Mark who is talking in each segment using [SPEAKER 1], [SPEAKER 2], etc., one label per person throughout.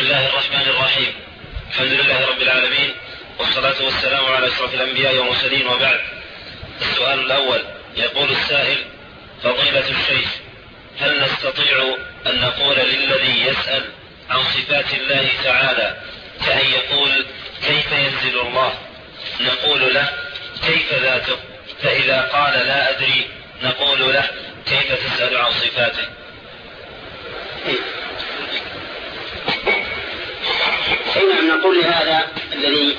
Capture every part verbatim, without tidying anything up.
[SPEAKER 1] الله الرحمن الرحيم. الحمد لله رب العالمين، والصلاة والسلام على أشرف الأنبياء والمرسلين، وبعد. السؤال الأول، يقول السائل: فضيلة الشيخ، هل نستطيع أن نقول للذي يسأل عن صفات الله تعالى كأن يقول كيف ينزل الله، نقول له كيف ذاته، فإذا قال لا أدري نقول له كيف تسأل عن صفاته؟
[SPEAKER 2] حين نقول لهذا الذي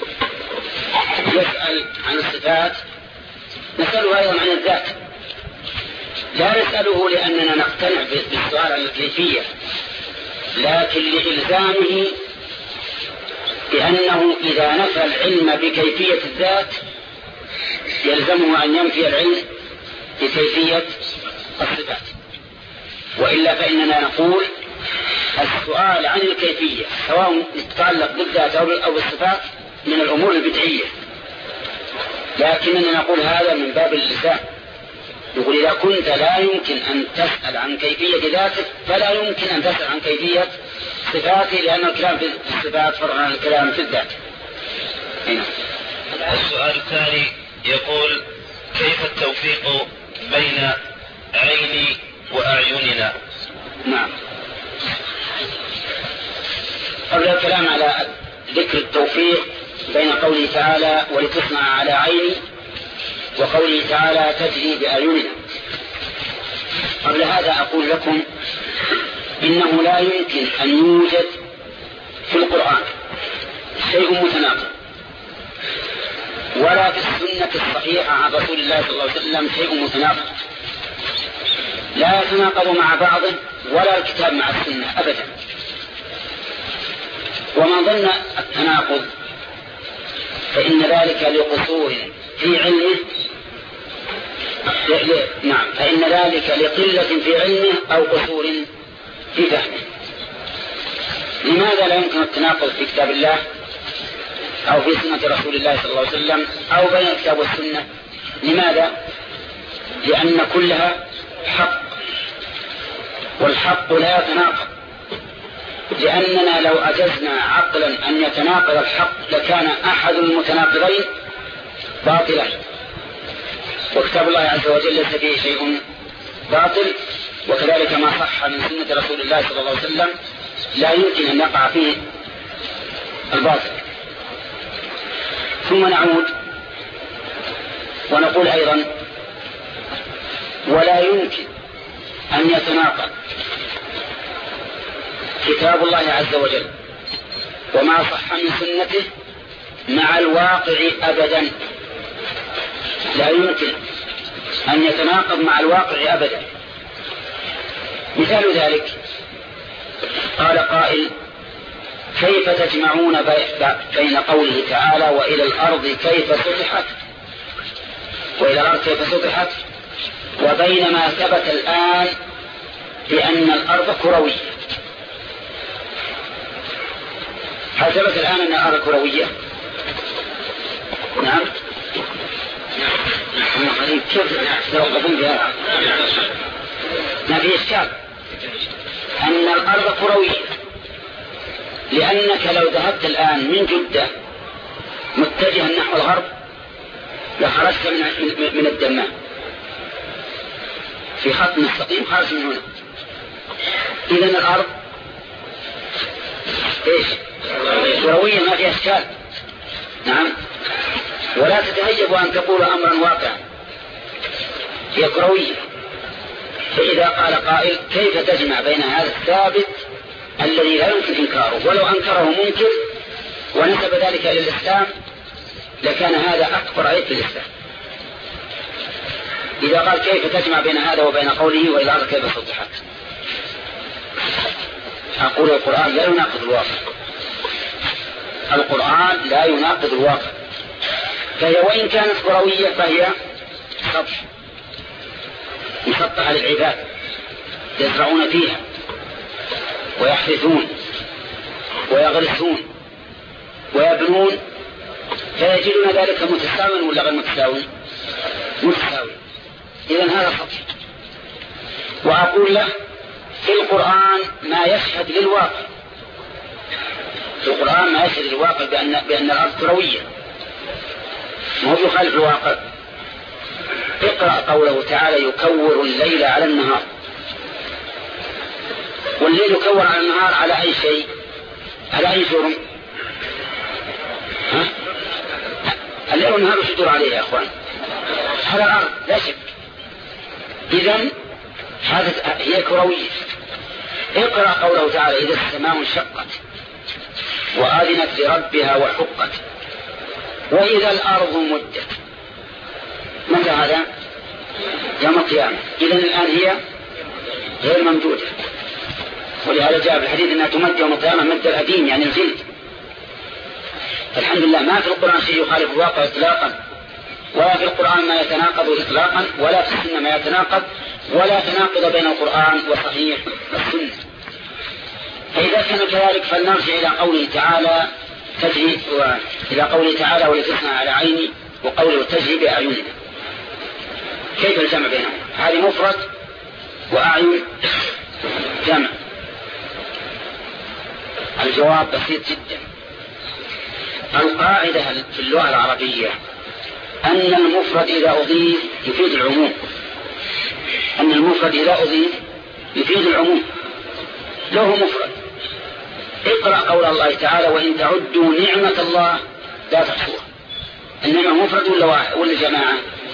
[SPEAKER 2] يسأل عن الصفات نسأله أيضا عن الذات، لا نسأله لأننا نقتنع بالسؤال عن الكيفية، لكن لإلزامه بأنه إذا نفى العلم بكيفية الذات يلزمه أن ينفي العلم بكيفية الصفات، وإلا فإننا نقول السؤال عن الكيفية سواء يتعلق بالذات أو بالصفات من الأمور البدعية، لكننا نقول هذا من باب الإلزام. يقول إذا كنت لا يمكن أن تسأل عن كيفية ذاتك فلا يمكن أن تسأل عن كيفية صفاته، لأن الكلام في الصفات فرع عن الكلام في الذات. هنا.
[SPEAKER 1] السؤال الثاني يقول: كيف التوفيق بين عيني وأعيننا؟
[SPEAKER 2] نعم. قبل الكلام على ذكر التوفيق بين قوله تعالى ولتصنع على عيني وقوله تعالى تجري بأعيننا، قبل هذا أقول لكم إنه لا يمكن أن يوجد في القرآن شيء متناقض، ولا في السنة الصحيحة عن رسول الله صلى الله عليه وسلم شيء متناقض، لا يتناقض مع بعضه ولا الكتاب مع السنة أبدا. ومن ظن التناقض فإن ذلك لقصور في علمه، نعم فإن ذلك لقلة في علمه أو قصور في فهمه. لماذا لا يمكن التناقض في كتاب الله أو في سنة رسول الله صلى الله عليه وسلم أو بين الكتاب والسنة؟ لماذا؟ لأن كلها حق، والحق لا يتناقض، لأننا لو أجزنا عقلا أن يتناقض الحق لكان أحد المتناقضين باطلا، وكتاب الله عز وجل ليس فيه شيء باطل، وكذلك ما صح من سنة رسول الله صلى الله عليه وسلم لا يمكن أن يقع فيه الباطل. ثم نعود ونقول أيضا ولا يمكن أن يتناقض كتاب الله عز وجل وما صح من سنته مع الواقع أبدا، لا يمكن أن يتناقض مع الواقع أبدا. مثال ذلك قال قائل: كيف تجمعون بين قوله تعالى وإلى الأرض كيف سطحت وإلى الأرض كيف سطحت وبين ما ثبت الآن بأن الأرض كروية؟ هل ثبت الآن أن الأرض كروية؟ نعم. كيف توقفون بها؟ ما في إشكال أن الأرض كروية، لأنك لو ذهبت الآن من جدة متجها نحو الغرب لخرجت من من الدمام في خط مستقيم خارج من هنا. إذن الأرض إيش؟ كروية، ما في أشكال. نعم. ولا تتهيب أن تقول أمرا واقعا، هي كروية. فإذا قال قائل: كيف تجمع بين هذا الثابت الذي لا يمكن إنكاره، ولو أنكره ممكن ونسب ذلك إلى الإسلام لكان هذا أكبر عيب في الإسلام. إذا قال كيف تجمع بين هذا وبين قوله وإلى الأرض كيف سطحت، أقول القرآن لا يناقض الواقع، القرآن لا يناقض الواقع، فهي وإن كانت كروية فهي سطح مسطحة للعباد يزرعون فيها ويحرثون ويغرسون ويبنون، فيجدون ذلك متساوٍ ولا غير متساوٍ؟ متساوٍ. إذن هذا سطح. وأقول له في القرآن ما يشهد للواقع، في القرآن ما يشهد الواقع بأن, بأن الأرض كروية، ما هو يخالف الواقع. اقرأ قوله تعالى يكور الليل على النهار، والليل يكور على النهار على أي شيء؟ على أي جرم؟ ها؟ الليل والنهار يدور عليه يا أخوان على الأرض لا شك. إذن هذا هي كروية. اقرأ قوله تعالى إذا السماء انشقت وآذنت لربها وحقت وإذا الأرض مدت. متى هذا؟ يوم القيامة. إذن الآن هي غير ممدودة، ولهذا جاء في الحديث أنها تمد يوم القيامة مد الأديم يعني الجلد. الحمد لله ما في القرآن شيء يخالف الواقع إطلاقا، ولا في القرآن ما يتناقض إطلاقا، ولا في السنة ما يتناقض، ولا تناقض بين القرآن وصحيح السنة. فإذا كان كذلك فلنرجع إلى قوله تعالى تجري إلى قوله تعالى ولتصنع على عيني، وقوله تجري بأعيننا. كيف الجمع بينهم؟ هذه مفرد وأعين جمع. الجواب بسيط جدا. القاعدة في اللغة العربية أن المفرد إذا أضيف يفيد العموم، أن المفرد إذا أضيف يفيد العموم له مفرد. اقرأ قول الله تعالى وإن تعدوا نعمة الله لا تحصوها. النعمة مفرد ولا واحد ولا جماعة؟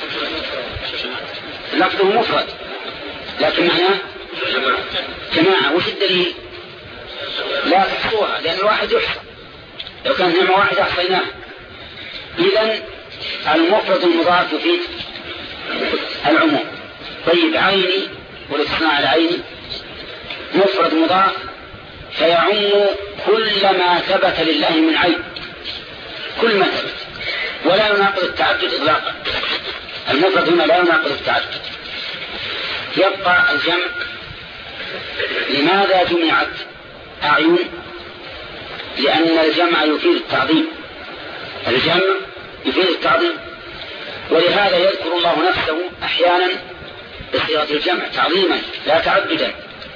[SPEAKER 2] لفظه مفرد لكن معناه جماعة. وش الدليل؟ لا تحصوها، لأن الواحد يحصى، لو كان نعمة واحدة أحصيناها. إذن المفرد المضاف يفيد العموم. طيب عيني والاصطناع العيني مفرد مضاف فيعم كل ما ثبت لله من عين، كل ما ثبت، ولا يناقض التعدد إطلاقا. المفرد هنا لا يناقض التعدد. يبقى الجمع. لماذا جمعت أعين؟ لأن الجمع يفيد التعظيم، الجمع يفيد التعظيم، ولهذا يذكر الله نفسه أحيانا بصيغة الجمع تعظيما لا تعددا.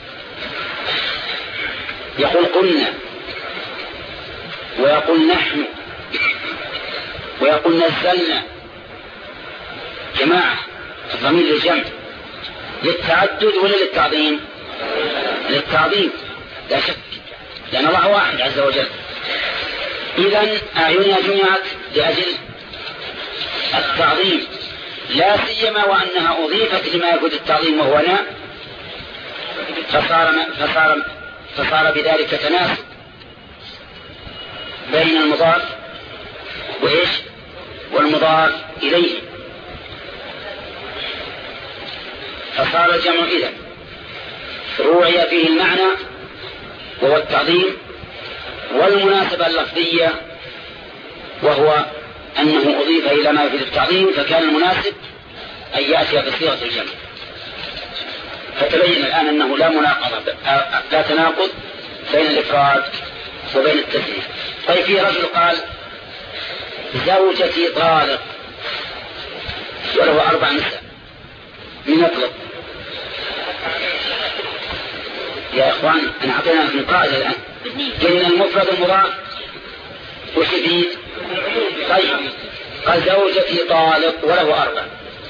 [SPEAKER 2] يقول قلنا، ويقول نحن، ويقول نزلنا. جماعة الضمير للجمع للتعدد ولا للتعظيم؟ للتعظيم لا شك، لأن الله واحد عز وجل. إذن أعيننا جمعت لأجل التعظيم، لا سيما وأنها أضيفت لما يفيد التعظيم وهو نا، فصار, فصار, فصار بذلك تناسب بين المضاف وإيش والمضاف إليه، فصار الجمع إذن روعي فيه المعنى وهو التعظيم والمناسبة اللفظية، وهو أنه أضيف إلى ما يفيد التعظيم، فكان المناسب أن يأتي بصيغة الجمع. فتبين الآن أنه لا مناقضة، لا تناقض بين الإفراد وبين التثنية. طيب في رجل قال زوجتي طالق وله أربع نساء، من يطلق؟ يا إخوان أنا أعطينا من قاعدة الآن قلنا المفرد المضاف وشديد. طيب قال زوجتي طالق وله أربع،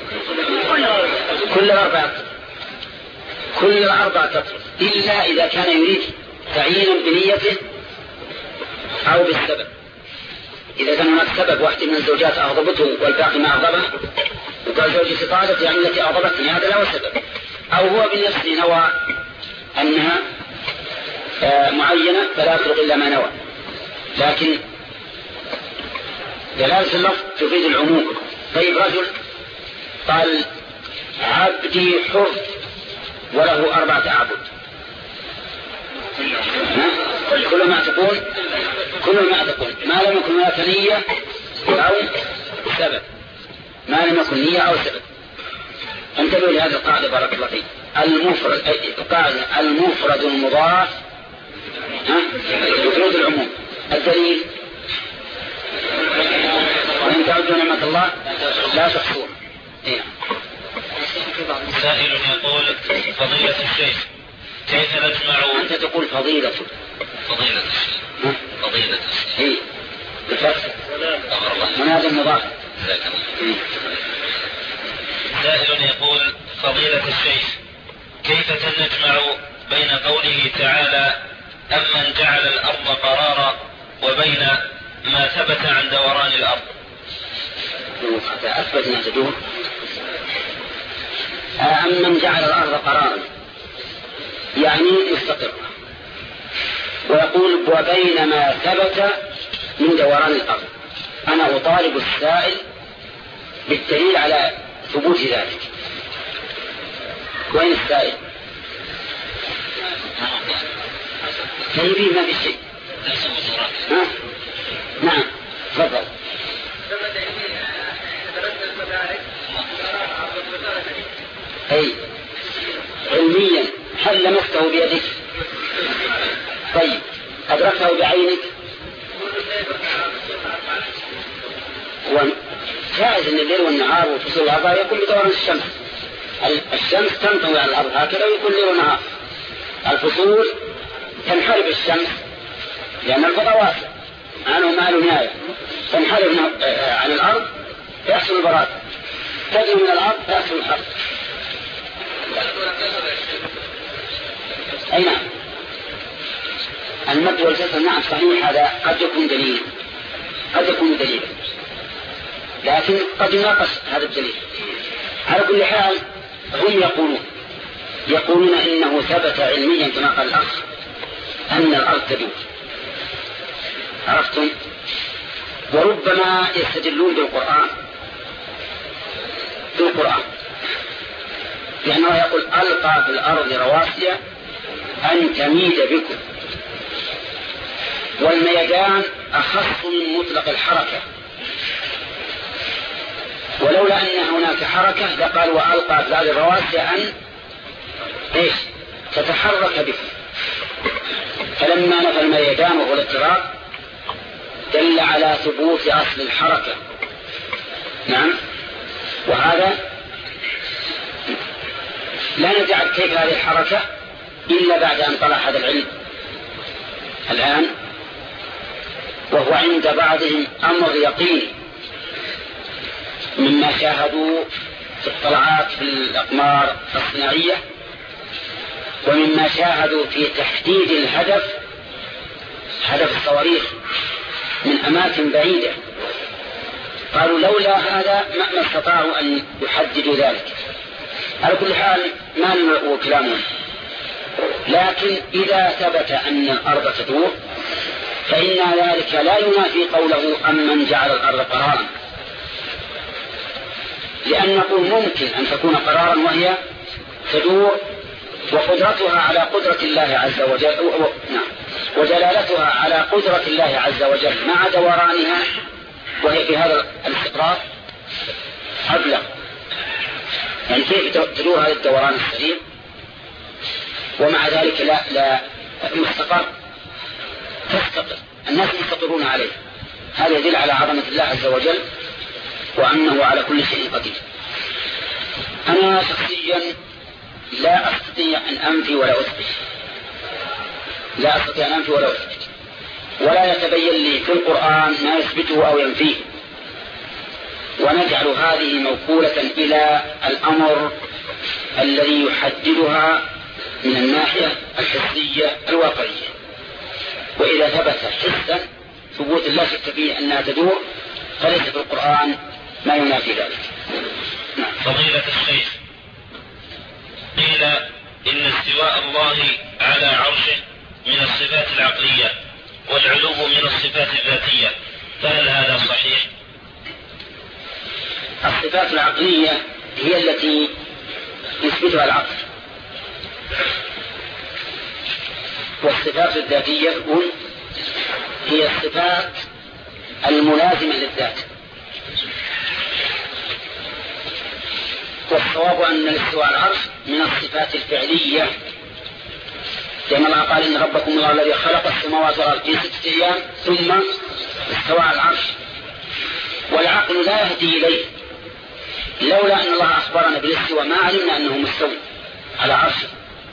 [SPEAKER 2] كل الأربع كل الأربع تطلق إلا إذا كان يريد تعيينا بنيته أو بالسبب. إذا كان هناك سبب واحد من الزوجات أغضبته والباقي ما أغضبه وقال زوجتي طالق يعني التي أغضبتني، هذا له سبب. أو هو بالنفس نوى أنها آه معينة فلا يطلق إلا ما نوى، لكن دلالة اللفظ تفيد العموم. طيب رجل قال عبدي حر وله أربعة أعبد، كل ما تقول كل ما تقول ما لم يكن هناك نية أو سبب، ما لم يكن نية أو سبب. انتبهوا لهذه القاعدة بارك الله فيك. المفرد القاعدة المفرد المضاف يفيد العموم. الدليل وإن تعدوا نعمة الله لا تحصوها.
[SPEAKER 1] سائل يقول فضيلة الشيخ كيف نجمع؟
[SPEAKER 2] أنت تقول فضيلة
[SPEAKER 1] فضيلة الشيخ فضيلة
[SPEAKER 2] هي بالفتح منادى مضاف.
[SPEAKER 1] سائل يقول فضيلة الشيخ كيف نجمع بين قوله تعالى أمن جعل الأرض قرارا وبين ما ثبت عن دوران الأرض؟
[SPEAKER 2] أثبت أنها تدور. أمن جعل الأرض قرارا يعني مستقرة، ويقول وبين ما ثبت من دوران الأرض. أنا أطالب السائل بالدليل على ثبوت ذلك. وين السائل؟ طيبين ما في شيء. ها؟ نعم تفضل. أي علميا هل لمسته بيدك؟ طيب أدركته بعينك؟ جائز ان الليل والنهار وفصول الأربعة يكون بدوران الشمس. الشمس تنطوي على الأرض هكذا ويكون ليل ونهار. الفصول تنحرف الشمس لأن الفضاء واسع عنه ما له نهاية، تنحرف عن الأرض فيحصل البراد، تجري من الأرض فيحصل الحرب. أي نعم المد والجسر نعم صحيح، هذا قد يكون دليل قد يكون دليل لكن قد يناقش هذا الدليل. على كل حال هم يقولون يقولون إنه ثبت علميا كما قال الأخ أن الأرض تدور. عرفتم؟ وربما يستدلون بالقرآن بالقرآن لأنه يقول ألقى في الأرض رواسي أن تميد بكم، والميدان أخص من مطلق الحركة، ولولا أن هناك حركة لقال وألقى في الأرض رواسي أن إيش تتحرك بكم. فلما نفى الميدان وهو الاضطراب دل على ثبوت أصل الحركة. نعم وهذا لا نجعل كيف هذه الحركة إلا بعد أن طلع هذا العلم الآن، وهو عند بعضهم أمر يقين مما شاهدوا في الطلعات في الأقمار الصناعية ومما شاهدوا في تحديد الهدف هدف الصواريخ من أماكن بعيدة. قالوا لولا هذا ما استطاعوا أن يحددوا ذلك. على كل حال ما نلعب كلامهم، لكن إذا ثبت أن الأرض تدور فإن ذلك لا ينافي قوله أمن جعل الأرض قرارا، لأن نقول ممكن أن تكون قرارا وهي تدور وقدرتها على قدرة الله عز وجل و... و... نعم ودلالتها على قدرة الله عز وجل مع دورانها وهي في هذا الاستقرار أبلغ. يعني كيف تدور هذا الدوران السريع ومع ذلك لا لا مستقر تستقر الناس يستقرون عليه؟ هذا يدل على عظمة الله عز وجل وأنه على كل شيء قدير. أنا شخصيا لا أستطيع أن أنفي ولا أثبت لا أستطيع أن أنفي ولا أثبت ولا يتبين لي في القرآن ما يثبته أو ينفيه، ونجعل هذه موكولة إلى الأمر الذي يحددها من الناحية الحسية الواقعية. وإذا ثبت حسا ثبوت لا شك فيه أنها تدور فليس في القرآن ما ينافي ذلك.
[SPEAKER 1] نعم. فضيلة الشيخ قيل إن استواء الله على عرشه من الصفات العقلية والعلو من الصفات الذاتية، فهل هذا صحيح؟
[SPEAKER 2] الصفات العقلية هي التي يثبتها العقل، والصفات الذاتية هي الصفات الملازمة للذات. والصواب أن الاستواء على العرش من الصفات الفعلية، لأن الله قال إن ربكم الله الذي خلق السماوات والأرض في ستة أيام ثم استوى على العرش، والعقل لا يهدي إليه. لولا أن الله أخبرنا بالاستواء ما علمنا أنه مستوى على عرشه.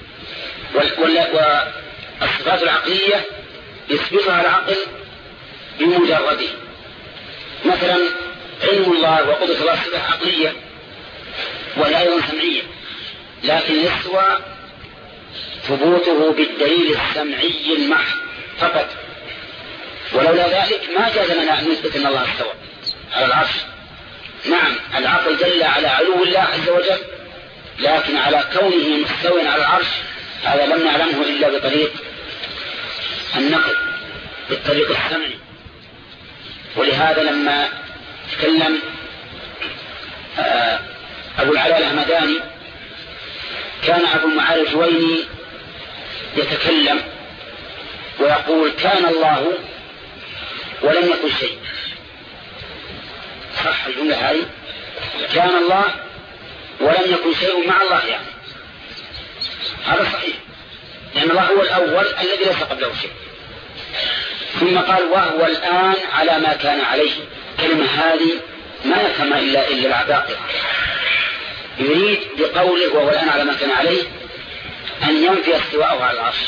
[SPEAKER 2] والصفات العقلية يثبتها العقل بمجرده. مثلا علم الله وقدرة الله صفة عقلية وهي أيضا سمعية، لكن الاستواء ثبوته بالدليل السمعي المحض فقط، ولولا ذلك ما جاز لنا أن نثبت أن الله استوى على العرش. نعم العقل دل على علو الله عز وجل، لكن على كونه مستوى على العرش هذا لم نعلمه إلا بطريق النقل بالطريق السمعي. ولهذا لما تكلم أبو العلاء الهمداني كان أبو المعالي الجويني يتكلم ويقول كان الله ولم يكن شيء. صح الجملة هذه؟ كان الله ولم يكن شيء مع الله، يعني هذا صحيح، لأن الله هو الأول الذي ليس قبله شيء. ثم قال وهو الآن على ما كان عليه. كلمة هذه ما يفهم إلا إلا العباقرة. يريد بقوله وهو الآن على ما كان عليه أن ينفي استواءه على العرش،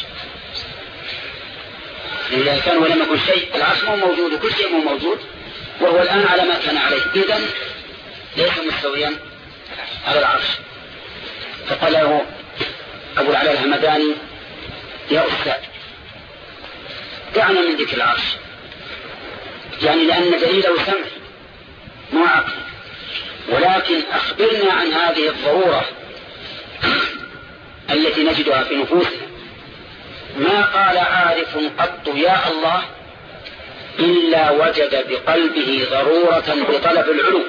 [SPEAKER 2] إذا كان ولم يكن شيء، العرش مو موجود وكل شيء مو موجود، وهو الآن على ما كان عليه، إذن ليس مستويا على العرش. فقال له أبو العلاء الهمداني يا أستاذ دعنا من ذكر العرش، يعني لأن دليله سمعي مو عقلي، ولكن أخبرنا عن هذه الضرورة التي نجدها في نفوسنا. ما قال عارف قط يا الله إلا وجد بقلبه ضرورة بطلب العلو.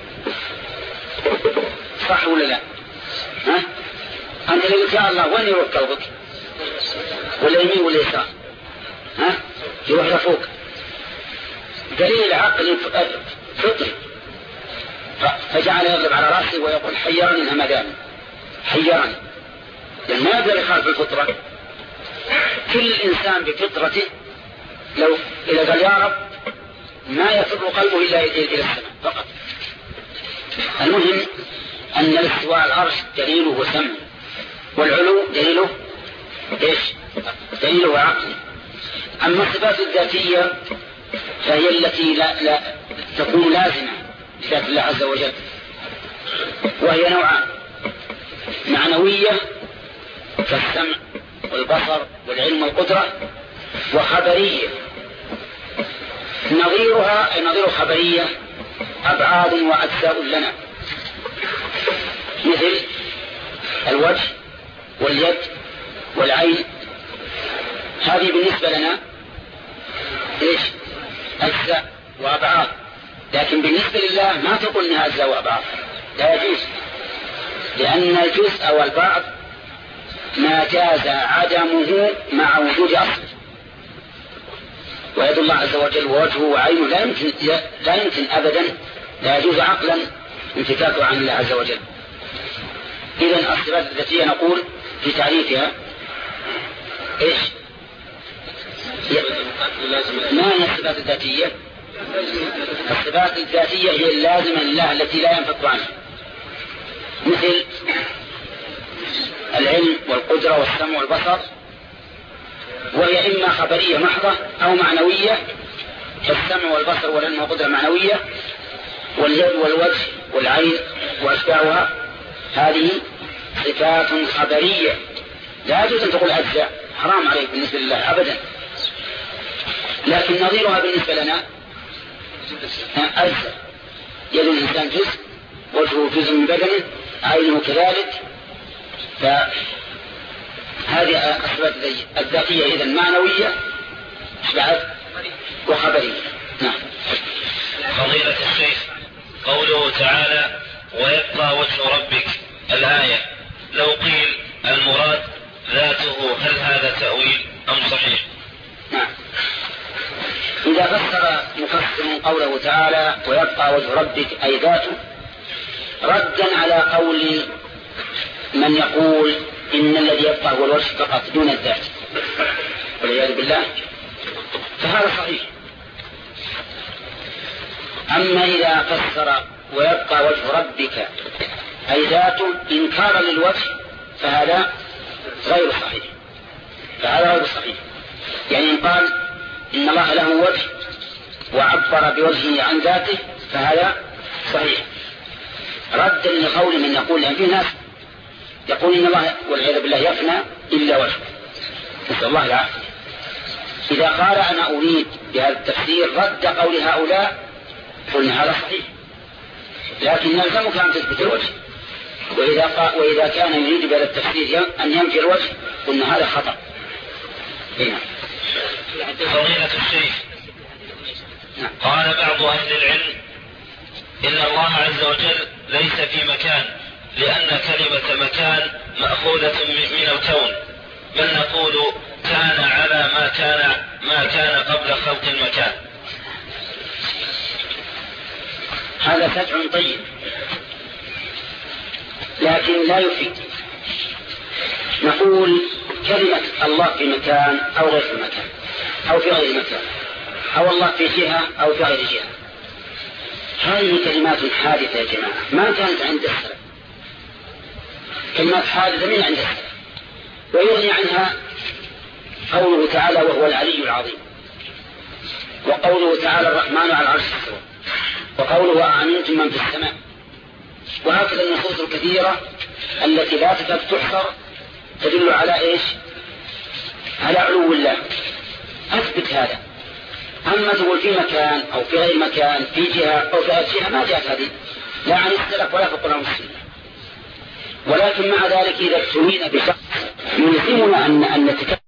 [SPEAKER 2] صح ولا لا؟ ها؟ أنت لو قلت يا الله وين يروح قلبك؟ ولا يمين ولا يسار؟ ها؟ يروح لفوق. دليل عقلي فطري، فجعل يضرب على رأسه ويقول حيرني الهمدان، حيرني، لأن ما يقدر يخالف الفطرة. كل إنسان بفطرته لو إذا قال يا رب ما يفر قلبه إلا إلى السماء فقط. المهم أن الاستواء على العرش دليله سمع، والعلو دليله إيش؟ دليله عقلي. أما الصفات الذاتية فهي التي لا, لا تكون لازمة لذات الله عز وجل، وهي نوعان: معنوية كالسمع والبصر والعلم والقدرة، وخبرية. نظيرها أي نظير خبرية أبعاد وأجزاء لنا، مثل الوجه واليد والعين، هذه بالنسبة لنا إيش؟ أجزاء وأبعاد، لكن بالنسبة لله ما تقول إنها أجزاء وأبعاد، لا يجوز، لأن الجزء والبعض ما جاز عدمه مع وجود أصله. ويد الله عز وجل ووجهه وعينه لا يمكن, لا يمكن أبدا، لا يجوز عقلا انفكاكه عن الله عز وجل. إذن الصفات الذاتية نقول في تعريفها إيش؟ ما هي الصفات الذاتية؟ الصفات الذاتية هي اللازمة لله التي لا ينفك عنها، مثل العلم والقدرة والسمع والبصر، وهي إما خبرية محضة أو معنوية كالسمع والبصر والعلم والقدرة معنوية، واليد والوجه والعين وأشباهها هذه صفات خبرية لا يجوز أن تقول أجزاء، حرام عليك بالنسبة لله أبدا. لكن نظيرها بالنسبة لنا أجزاء، يد الإنسان جزء، وجهه جزء من بدنه، عينه كذلك. فهذه الصفات الذاتية إذن معنوية بعد وخبرية. نعم.
[SPEAKER 1] فضيلة الشيخ قوله تعالى ويبقى وجه ربك الآية، لو قيل المراد ذاته هل هذا تأويل أم صحيح؟
[SPEAKER 2] نعم. إذا فسر مفسر قوله تعالى ويبقى وجه ربك أي ذاته ردا على قول من يقول إن الذي يبقى هو الوجه فقط دون الذات والعياذ بالله، فهذا صحيح. أما إذا فسر ويبقى وجه ربك أي ذاته إنكارا للوجه فهذا غير صحيح، فهذا غير صحيح. يعني إن قال إن الله له وجه وعبر بوجهه عن ذاته فهذا صحيح، ردا لقول من يقول لأن في ناس يقول إن الله والعياذ بالله يفنى إلا وجهه، نسأل الله العافية. إذا قال أنا أريد بهذا التفسير رد قول هؤلاء قلنا هذا صحيح، لكن نلزمك أن تثبت الوجه. وإذا, قال وإذا كان يريد بهذا التفسير أن ينفي الوجه قلنا هذا خطأ. هنا
[SPEAKER 1] فضيلة الشيخ قال بعض أهل العلم إن الله عز وجل ليس في مكان، لأن كلمة مكان مأخوذة من الكون، بل نقول كان على ما كان ما كان قبل خلق المكان.
[SPEAKER 2] هذا سجع طيب لكن لا يفيد. نقول كلمة الله في مكان أو غير في مكان أو في غير مكان، أو الله في جهة أو في غير جهة، هذه كلمات حادثة يا جماعة ما كانت عند السلف، كلمات حادثة من عند السلف، ويغني عنها قوله تعالى وهو العلي العظيم، وقوله تعالى الرحمن على العرش استوى، وقوله أأمنتم من في السماء، وهكذا النصوص الكثيرة التي لا تكاد تحصر تدل على إيش؟ على علو الله. أثبت هذا. أما تقول في مكان أو في غير مكان، في جهة أو في غير جهة، ما جاءت هذه لا عن السلف ولا في القرآن والسنة. ولكن مع ذلك إذا ابتلينا بشخص يلزمنا أن نتكلم